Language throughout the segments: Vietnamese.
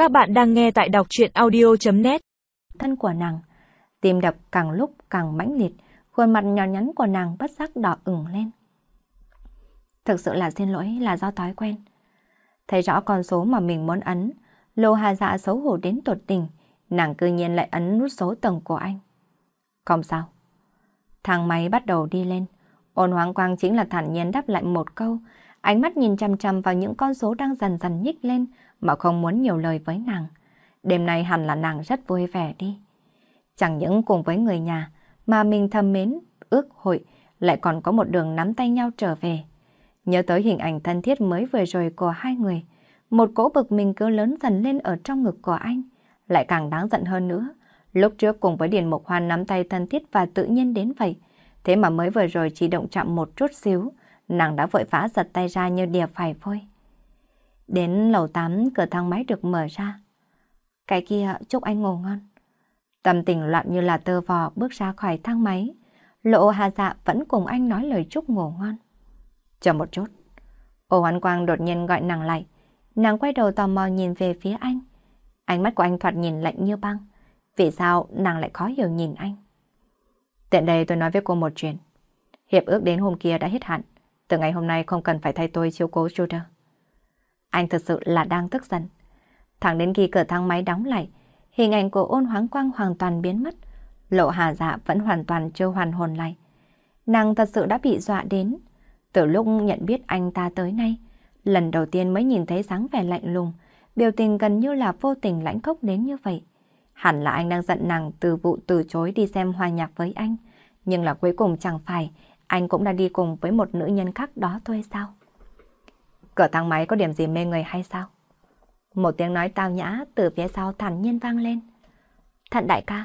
Các bạn đang nghe tại đọc truyện audio.net. Thân của nàng, tim đập càng lúc càng mãnh liệt, khuôn mặt nhỏ nhắn của nàng bất giác đỏ ửng lên. Thực sự là xin lỗi, là do thói quen. Thấy rõ con số mà mình muốn ấn, Lô Hà Dạ xấu hổ đến tột đỉnh, nàng cư nhiên lại ấn nút số tầng của anh. Không sao. Thang máy bắt đầu đi lên, Ôn Hoáng Quang chính là thản nhiên đáp lại một câu, ánh mắt nhìn chăm chăm vào những con số đang dần dần nhích lên mà không muốn nhiều lời với nàng. Đêm nay hẳn là nàng rất vui vẻ đi. Chẳng những cùng với người nhà mà mình thầm mến, ước hội, lại còn có một đường nắm tay nhau trở về. Nhớ tới hình ảnh thân thiết mới vừa rồi của hai người, một cỗ bực mình cứ lớn dần lên ở trong ngực của anh, lại càng đáng giận hơn nữa. Lúc trước cùng với Điền Mộc Hoan nắm tay thân thiết và tự nhiên đến vậy, thế mà mới vừa rồi chỉ động chạm một chút xíu, nàng đã vội vã giật tay ra như đìa phải vôi. Đến lầu 8, cửa thang máy được mở ra. Cái kia, chúc anh ngủ ngon. Tâm tình loạn như là tơ vò bước ra khỏi thang máy. Lộ Hà Dạ vẫn cùng anh nói lời chúc ngủ ngon. Chờ một chút. Ô Hoán Quang đột nhiên gọi nàng lại. Nàng quay đầu tò mò nhìn về phía anh. Ánh mắt của anh thoạt nhìn lạnh như băng. Vì sao nàng lại khó hiểu nhìn anh? Tiện đây tôi nói với cô một chuyện. Hiệp ước đến hôm kia đã hết hạn. Từ ngày hôm nay không cần phải thay tôi chiếu cố Judah. Anh thực sự là đang tức giận. Thẳng đến khi cửa thang máy đóng lại, hình ảnh của Ôn Hoáng Quang hoàn toàn biến mất. Lộ Hà Dạ vẫn hoàn toàn chưa hoàn hồn lại. Nàng thật sự đã bị dọa đến. Từ lúc nhận biết anh ta tới nay, lần đầu tiên mới nhìn thấy dáng vẻ lạnh lùng, biểu tình gần như là vô tình lãnh khốc đến như vậy. Hẳn là anh đang giận nàng từ vụ từ chối đi xem hòa nhạc với anh. Nhưng là cuối cùng chẳng phải anh cũng đã đi cùng với một nữ nhân khác đó thôi sao? Cửa thang máy có điểm gì mê người hay sao? Một tiếng nói tao nhã từ phía sau thản nhiên vang lên. Thận đại ca.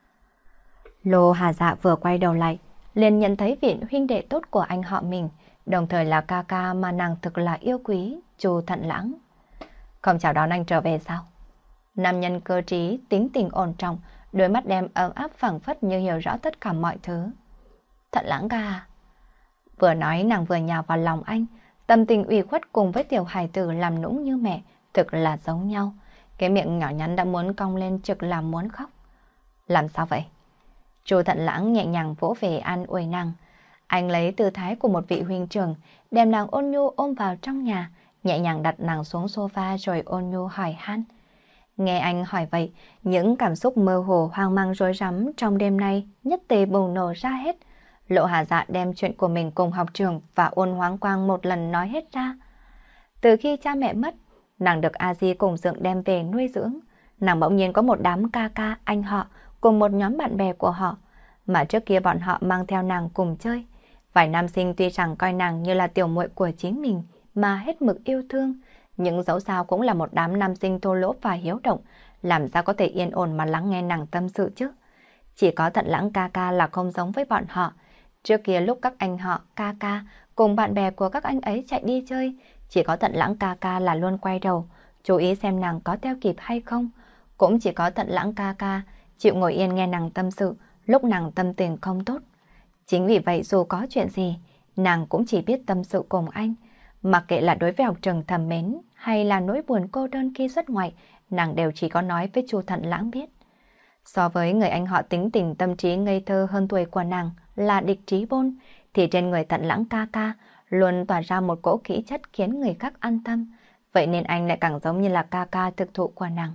Lô Hà Dạ vừa quay đầu lại, liền nhận thấy vị huynh đệ tốt của anh họ mình, đồng thời là ca ca mà nàng thực là yêu quý, Chu Thận Lãng. Không chào đón anh trở về sao? Nam nhân cơ trí, tính tình ổn trọng, đôi mắt đem ấm áp phảng phất như hiểu rõ tất cả mọi thứ. Thận Lãng ca à? Vừa nói nàng vừa nhào vào lòng anh, tâm tình ủy khuất cùng với tiểu hài tử làm nũng như mẹ, thực là giống nhau. Cái miệng nhỏ nhắn đã muốn cong lên trực là muốn khóc. Làm sao vậy? Chu Thận Lãng nhẹ nhàng vỗ về an ủi nàng. Anh lấy tư thái của một vị huynh trưởng, đem nàng ôn nhu ôm vào trong nhà, nhẹ nhàng đặt nàng xuống sofa rồi ôn nhu hỏi han. Nghe anh hỏi vậy, những cảm xúc mơ hồ hoang mang rối rắm trong đêm nay nhất tề bùng nổ ra hết. Lộ Hà Dạ đem chuyện của mình cùng học trường và Ôn Hoáng Quang một lần nói hết ra. Từ khi cha mẹ mất, nàng được A Di cùng Dượng đem về nuôi dưỡng. Nàng bỗng nhiên có một đám ca ca, anh họ cùng một nhóm bạn bè của họ, mà trước kia bọn họ mang theo nàng cùng chơi. Vài nam sinh tuy rằng coi nàng như là tiểu muội của chính mình mà hết mực yêu thương, nhưng dẫu sao cũng là một đám nam sinh thô lỗ và hiếu động, làm sao có thể yên ổn mà lắng nghe nàng tâm sự chứ? Chỉ có Thận Lãng ca ca là không giống với bọn họ. Trước kia lúc các anh họ ca ca cùng bạn bè của các anh ấy chạy đi chơi, chỉ có Thận Lãng ca ca là luôn quay đầu, chú ý xem nàng có theo kịp hay không. Cũng chỉ có Thận Lãng ca ca chịu ngồi yên nghe nàng tâm sự lúc nàng tâm tình không tốt. Chính vì vậy dù có chuyện gì, nàng cũng chỉ biết tâm sự cùng anh. Mặc kệ là đối với học trường thầm mến hay là nỗi buồn cô đơn khi xuất ngoại, nàng đều chỉ có nói với Chu Thận Lãng biết. So với người anh họ tính tình tâm trí ngây thơ hơn tuổi của nàng là Địch Trí Bôn, thì trên người Thận Lãng ca ca luôn tỏa ra một cỗ khí chất khiến người khác an tâm. Vậy nên anh lại càng giống như là ca ca thực thụ của nàng.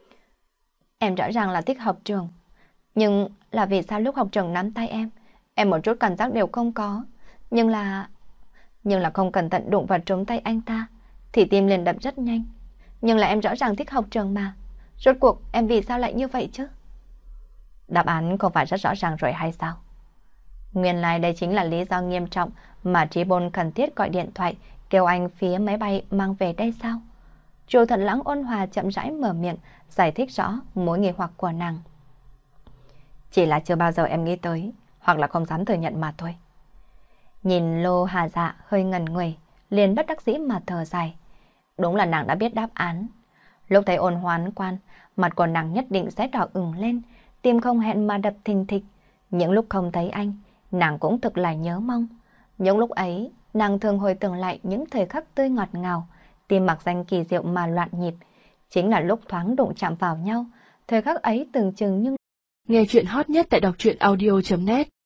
Em rõ ràng là thích học trường, nhưng là vì sao lúc học trường nắm tay em một chút cảm giác đều không có. Nhưng là không cẩn thận đụng vào trống tay anh ta thì tim liền đập rất nhanh. Nhưng là em rõ ràng thích học trường mà. Rốt cuộc em vì sao lại như vậy chứ? Đáp án không phải rất rõ ràng rồi hay sao? Nguyên lai đây chính là lý do nghiêm trọng mà Trí Bôn cần thiết gọi điện thoại kêu anh phía máy bay mang về đây sao? Chu Thận Lãng ôn hòa chậm rãi mở miệng giải thích rõ mối nghi hoặc của nàng. Chỉ là chưa bao giờ em nghĩ tới, hoặc là không dám thừa nhận mà thôi. Nhìn Lô Hà Dạ hơi ngẩn người, liền bất đắc dĩ mà thở dài. Đúng là nàng đã biết đáp án. Lúc thấy Ôn Hoán Quan, mặt của nàng nhất định sẽ đỏ ửng lên, tim không hẹn mà đập thình thịch. Những lúc không thấy anh, nàng cũng thực là nhớ mong. Những lúc ấy, nàng thường hồi tưởng lại những thời khắc tươi ngọt ngào, tim mặc danh kỳ diệu mà loạn nhịp. Chính là lúc thoáng đụng chạm vào nhau, thời khắc ấy tưởng chừng nhưng... Nghe chuyện hot nhất tại đọc truyện audio.net